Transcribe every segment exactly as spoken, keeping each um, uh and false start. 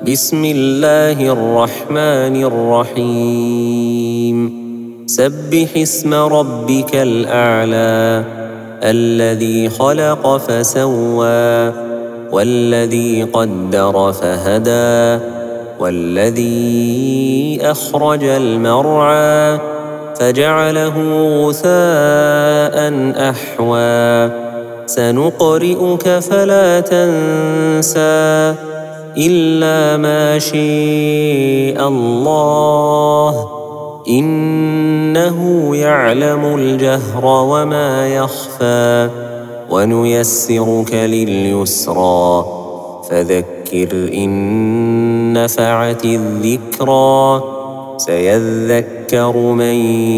بسم الله الرحمن الرحيم سبح اسم ربك الأعلى الذي خلق فسوى والذي قدر فهدى والذي أخرج المرعى فجعله غثاء أحوى سنقرئك فلا تنسى إلا ما شاء الله إنه يعلم الجهر وما يخفى ونيسرك لليسرى فذكر إن نفعت الذكرى سيذكر من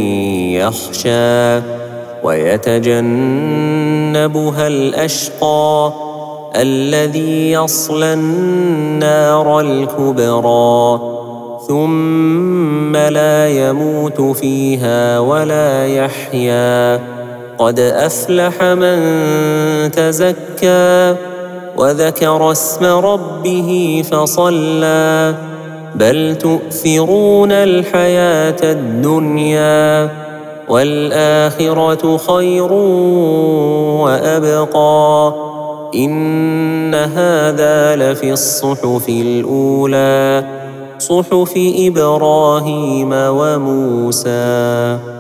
يخشى ويتجنبها الأشقى الذي يصلى النار الكبرى ثم لا يموت فيها ولا يحيا قد أفلح من تزكى وذكر اسم ربه فصلى بل تؤثرون الحياة الدنيا والآخرة خير وأبقى إن هذا لفي الصحف الأولى صحف إبراهيم وموسى.